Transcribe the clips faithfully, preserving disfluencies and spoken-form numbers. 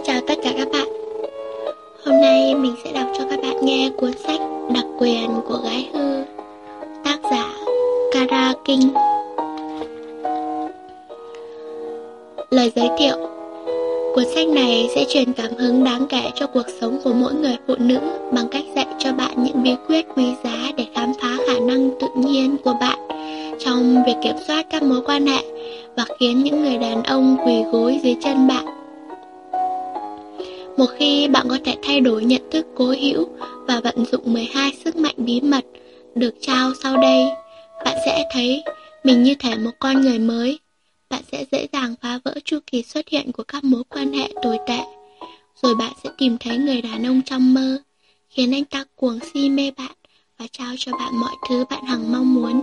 chào tất cả các bạn. Hôm nay mình sẽ đọc cho các bạn nghe cuốn sách Đặc quyền của gái hư, tác giả Kara King. Lời giới thiệu: cuốn sách này sẽ truyền cảm hứng đáng kể cho cuộc sống của mỗi người phụ nữ bằng cách dạy cho bạn những bí quyết quý giá để khám phá khả năng tự nhiên của bạn trong việc kiểm soát các mối quan hệ và khiến những người đàn ông quỳ gối dưới chân bạn. Một khi bạn có thể thay đổi nhận thức cố hữu và vận dụng mười hai sức mạnh bí mật được trao sau đây, bạn sẽ thấy mình như thể một con người mới. Bạn sẽ dễ dàng phá vỡ chu kỳ xuất hiện của các mối quan hệ tồi tệ. Rồi bạn sẽ tìm thấy người đàn ông trong mơ, khiến anh ta cuồng si mê bạn và trao cho bạn mọi thứ bạn hằng mong muốn.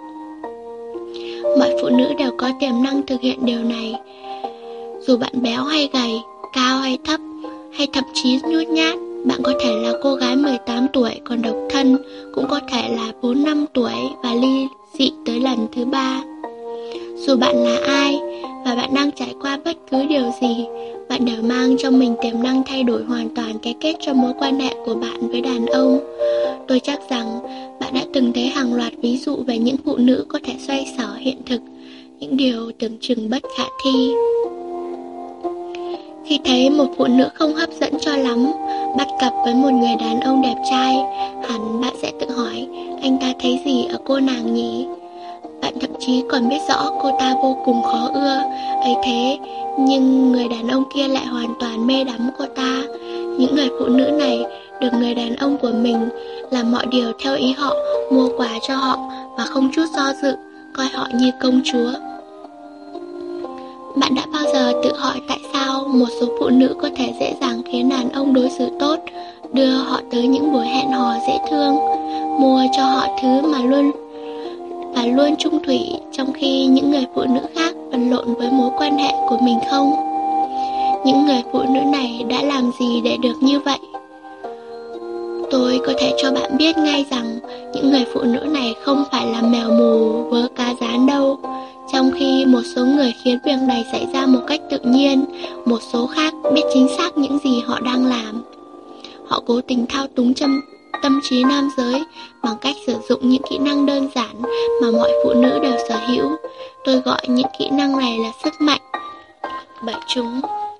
Mọi phụ nữ đều có tiềm năng thực hiện điều này. Dù bạn béo hay gầy, cao hay thấp, hay thậm chí nhút nhát, bạn có thể là cô gái mười tám tuổi còn độc thân, cũng có thể là bốn mươi lăm tuổi và ly dị tới lần thứ ba. Dù bạn là ai và bạn đang trải qua bất cứ điều gì, bạn đều mang trong mình tiềm năng thay đổi hoàn toàn cái kết cho mối quan hệ của bạn với đàn ông. Tôi chắc rằng bạn đã từng thấy hàng loạt ví dụ về những phụ nữ có thể xoay sở hiện thực những điều tưởng chừng bất khả thi. Khi thấy một phụ nữ không hấp dẫn cho lắm bắt cặp với một người đàn ông đẹp trai, hẳn bạn sẽ tự hỏi anh ta thấy gì ở cô nàng nhỉ? Bạn thậm chí còn biết rõ cô ta vô cùng khó ưa, ấy thế nhưng người đàn ông kia lại hoàn toàn mê đắm cô ta. Những người phụ nữ này được người đàn ông của mình làm mọi điều theo ý họ, mua quà cho họ và không chút do dự, coi họ như công chúa. Bạn đã bao giờ tự hỏi tại sao một số phụ nữ có thể dễ dàng khiến đàn ông đối xử tốt, đưa họ tới những buổi hẹn hò dễ thương, mua cho họ thứ mà luôn và luôn chung thủy, trong khi những người phụ nữ khác vật lộn với mối quan hệ của mình không? Những người phụ nữ này đã làm gì để được như vậy? Tôi có thể cho bạn biết ngay rằng những người phụ nữ này không phải là mèo mù vớ cá rán đâu. Trong khi một số người khiến việc này xảy ra một cách tự nhiên, một số khác biết chính xác những gì họ đang làm. Họ cố tình thao túng tâm, tâm trí nam giới bằng cách sử dụng những kỹ năng đơn giản mà mọi phụ nữ đều sở hữu. Tôi gọi những kỹ năng này là sức mạnh, bởi chúng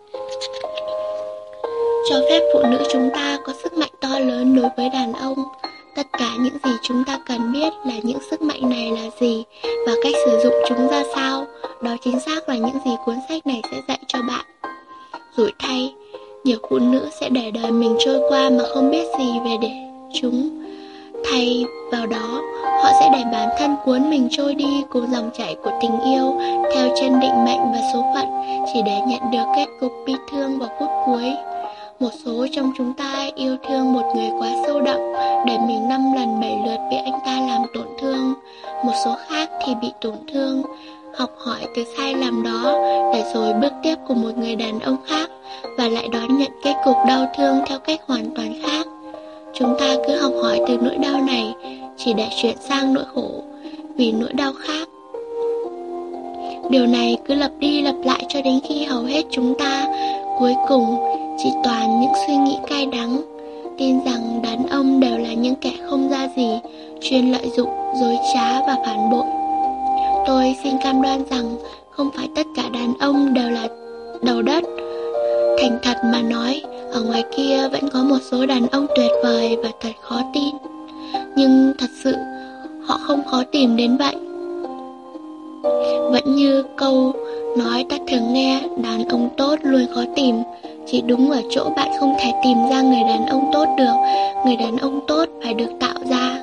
cho phép phụ nữ chúng ta có sức mạnh to lớn đối với đàn ông. Tất cả những gì chúng ta cần biết là những sức mạnh này là gì và cách sử dụng chúng ra sao. Đó chính xác là những gì cuốn sách này sẽ dạy cho bạn. Rủi thay, nhiều phụ nữ sẽ để đời mình trôi qua mà không biết gì về để chúng. Thay vào đó, họ sẽ để bản thân cuốn mình trôi đi cùng dòng chảy của tình yêu, theo chân định mệnh và số phận, chỉ để nhận được kết cục bi thương vào phút cuối. Một số trong chúng ta yêu thương một người quá sâu đậm, để mình năm lần bảy lượt bị anh ta làm tổn thương. Một số khác thì bị tổn thương, học hỏi từ sai lầm đó, để rồi bước tiếp cùng một người đàn ông khác và lại đón nhận kết cục đau thương theo cách hoàn toàn khác. Chúng ta cứ học hỏi từ nỗi đau này, chỉ để chuyển sang nỗi khổ vì nỗi đau khác. Điều này cứ lặp đi lặp lại cho đến khi hầu hết chúng ta cuối cùng chỉ toàn những suy nghĩ cay đắng, tin rằng đàn ông đều là những kẻ không ra gì, chuyên lợi dụng, dối trá và phản bội. Tôi xin cam đoan rằng không phải tất cả đàn ông đều là đầu đất. Thành thật mà nói, ở ngoài kia vẫn có một số đàn ông tuyệt vời và thật khó tin. Nhưng thật sự, họ không khó tìm đến vậy. Vẫn như câu nói ta thường nghe, đàn ông tốt luôn khó tìm. Chỉ đúng ở chỗ bạn không thể tìm ra người đàn ông tốt được. Người đàn ông tốt phải được tạo ra.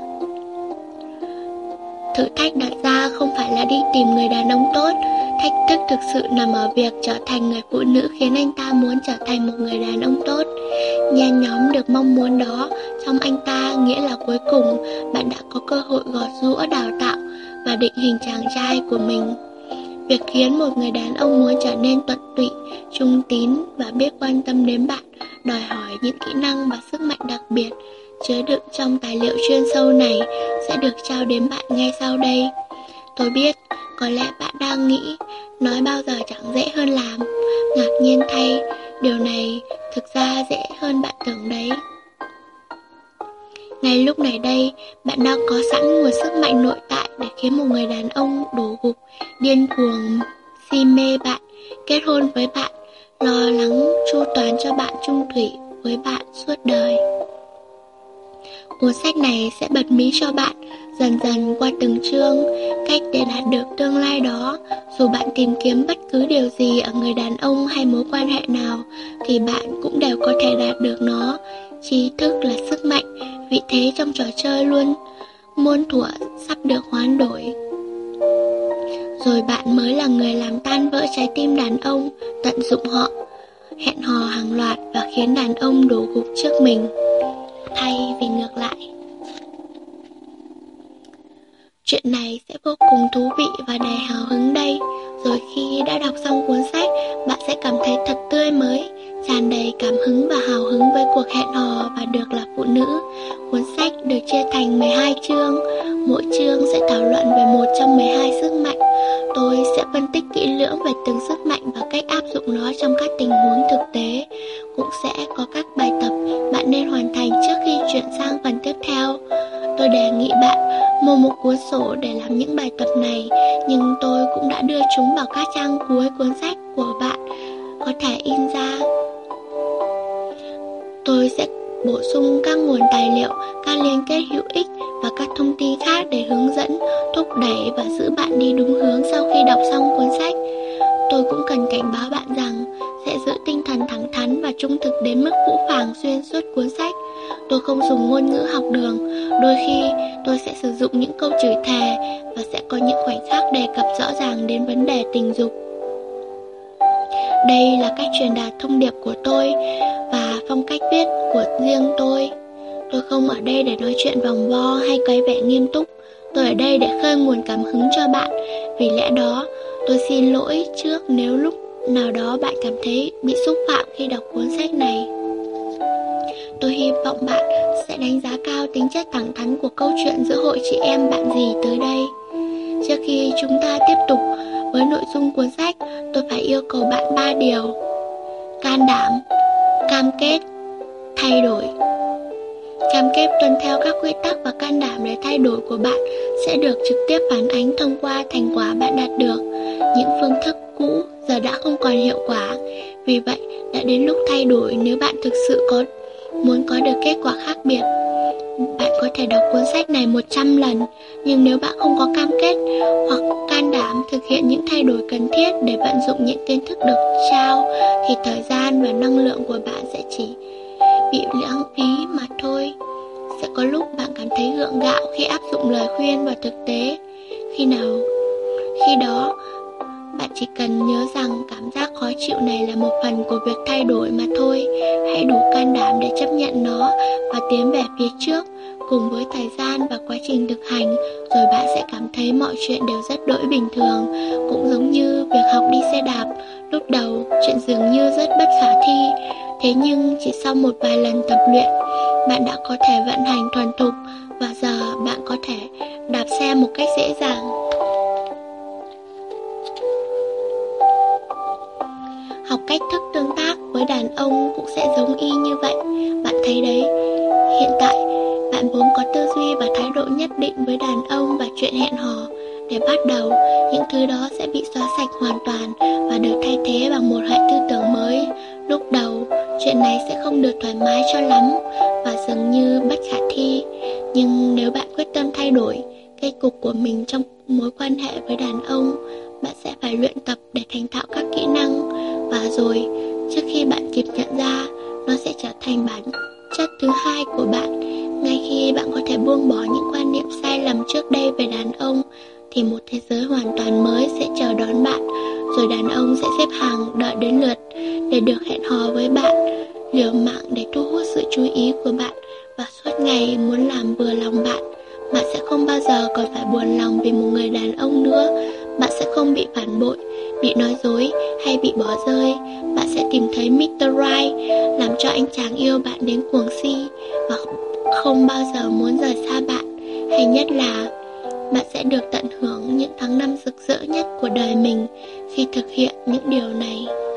Thử thách đặt ra không phải là đi tìm người đàn ông tốt. Thách thức thực sự nằm ở việc trở thành người phụ nữ khiến anh ta muốn trở thành một người đàn ông tốt. Nhen nhóm được mong muốn đó trong anh ta nghĩa là cuối cùng bạn đã có cơ hội gọt giũa, đào tạo và định hình chàng trai của mình. Việc khiến một người đàn ông muốn trở nên tận tụy, trung tín và biết quan tâm đến bạn đòi hỏi những kỹ năng và sức mạnh đặc biệt chứa đựng trong tài liệu chuyên sâu này sẽ được trao đến bạn ngay sau đây. Tôi biết, có lẽ bạn đang nghĩ, nói bao giờ chẳng dễ hơn làm. Ngạc nhiên thay, Điều này thực ra dễ hơn bạn tưởng đấy. Ngay lúc này đây, bạn đang có sẵn nguồn sức mạnh nội tại để khiến một người đàn ông đổ gục, điên cuồng, si mê bạn, kết hôn với bạn, lo lắng chu toàn cho bạn, chung thủy với bạn suốt đời. Cuốn sách này sẽ bật mí cho bạn dần dần qua từng chương cách để đạt được tương lai đó. Dù bạn tìm kiếm bất cứ điều gì ở người đàn ông hay mối quan hệ nào thì bạn cũng đều có thể đạt được nó. Tri thức là sức mạnh, vị thế trong trò chơi luôn muôn thuở sắp được hoán đổi. Rồi bạn mới là người làm tan vỡ trái tim đàn ông, tận dụng họ, hẹn hò hàng loạt và khiến đàn ông đổ gục trước mình, thay vì ngược lại. Chuyện này sẽ vô cùng thú vị và đầy hào hứng đây. Rồi khi đã đọc xong cuốn sách, bạn sẽ cảm thấy thật tươi mới, tràn đầy cảm hứng và hào hứng với cuộc hẹn hò và được là phụ nữ. Cuốn sách được chia thành mười hai chương, mỗi chương sẽ thảo luận về một trong mười hai sức mạnh. Tôi sẽ phân tích kỹ lưỡng về từng sức mạnh và cách áp dụng nó trong các tình huống thực tế. Cũng sẽ có các bài tập bạn nên hoàn thành trước khi chuyển sang phần tiếp theo. Tôi đề nghị bạn mua một cuốn sổ để làm những bài tập này, nhưng tôi cũng đã đưa chúng vào các trang cuối cuốn sách của bạn có thể in ra. Tôi sẽ bổ sung các nguồn tài liệu, các liên kết hữu ích và các thông tin khác để hướng dẫn, thúc đẩy và giữ bạn đi đúng hướng sau khi đọc xong cuốn sách. Tôi cũng cần cảnh báo bạn rằng sẽ giữ tinh thần thẳng thắn và trung thực đến mức phũ phàng xuyên suốt cuốn sách. Tôi không dùng ngôn ngữ học đường, đôi khi tôi sẽ sử dụng những câu chửi thề và sẽ có những khoảnh khắc đề cập rõ ràng đến vấn đề tình dục. Đây là cách truyền đạt thông điệp của tôi và phong cách viết của riêng tôi. Tôi không ở đây để nói chuyện vòng vo hay cái vẻ nghiêm túc. Tôi ở đây để khơi nguồn cảm hứng cho bạn. Vì lẽ đó, tôi xin lỗi trước nếu lúc nào đó bạn cảm thấy bị xúc phạm khi đọc cuốn sách này. Tôi hy vọng bạn sẽ đánh giá cao tính chất thẳng thắn của câu chuyện giữa hội chị em bạn gì tới đây. Trước khi chúng ta tiếp tục với nội dung cuốn sách, tôi phải yêu cầu bạn ba điều: can đảm, cam kết, thay đổi. Cam kết tuân theo các quy tắc và can đảm để thay đổi của bạn sẽ được trực tiếp phản ánh thông qua thành quả bạn đạt được. Những phương thức cũ giờ đã không còn hiệu quả, vì vậy đã đến lúc thay đổi nếu bạn thực sự có muốn có được kết quả khác biệt. Bạn có thể đọc cuốn sách này một trăm lần, nhưng nếu bạn không có cam kết hoặc can đảm thực hiện những thay đổi cần thiết để vận dụng những kiến thức được trao, thì thời gian và năng lượng của bạn sẽ chỉ bị lãng phí mà thôi. Sẽ có lúc bạn cảm thấy gượng gạo khi áp dụng lời khuyên vào thực tế. Khi nào Khi đó, bạn chỉ cần nhớ rằng cảm giác khó chịu này là một phần của việc thay đổi mà thôi. Hãy đủ can đảm để chấp nhận nó và tiến về phía trước. Cùng với thời gian và quá trình thực hành, rồi bạn sẽ cảm thấy mọi chuyện đều rất đỗi bình thường. Cũng giống như việc học đi xe đạp, lúc đầu chuyện dường như rất bất khả thi. Thế nhưng chỉ sau một vài lần tập luyện, bạn đã có thể vận hành thuần thục và giờ bạn có thể đạp xe một cách dễ dàng. Học cách thức tương tác với đàn ông cũng sẽ giống y như vậy. Bạn thấy đấy, hiện tại bạn vốn có tư duy và thái độ nhất định với đàn ông và chuyện hẹn hò. Để bắt đầu, những thứ đó sẽ bị xóa sạch hoàn toàn và được thay thế bằng một hệ tư tưởng mới. Lúc đầu, chuyện này sẽ không được thoải mái cho lắm và dường như bất khả thi. Nhưng nếu bạn quyết tâm thay đổi kết cục của mình trong mối quan hệ với đàn ông, bạn sẽ phải luyện tập để thành thạo các kỹ năng. Và rồi, trước khi bạn kịp nhận ra, nó sẽ trở thành bản chất thứ hai của bạn. Ngay khi bạn có thể buông bỏ những quan niệm sai lầm trước đây về đàn ông, thì một thế giới hoàn toàn mới sẽ chờ đón bạn. Rồi đàn ông sẽ xếp hàng đợi đến lượt để được hẹn hò với bạn, liều mạng để thu hút sự chú ý của bạn và suốt ngày muốn làm vừa lòng bạn. Bạn sẽ không bao giờ còn phải buồn lòng vì một người đàn ông nữa. Bạn sẽ không bị phản bội, bị nói dối hay bị bỏ rơi. Bạn sẽ tìm thấy mít tơ Right, làm cho anh chàng yêu bạn đến cuồng si và không bao giờ muốn rời xa bạn. Hay nhất là bạn sẽ được tận hưởng những tháng năm rực rỡ nhất của đời mình khi thực hiện những điều này.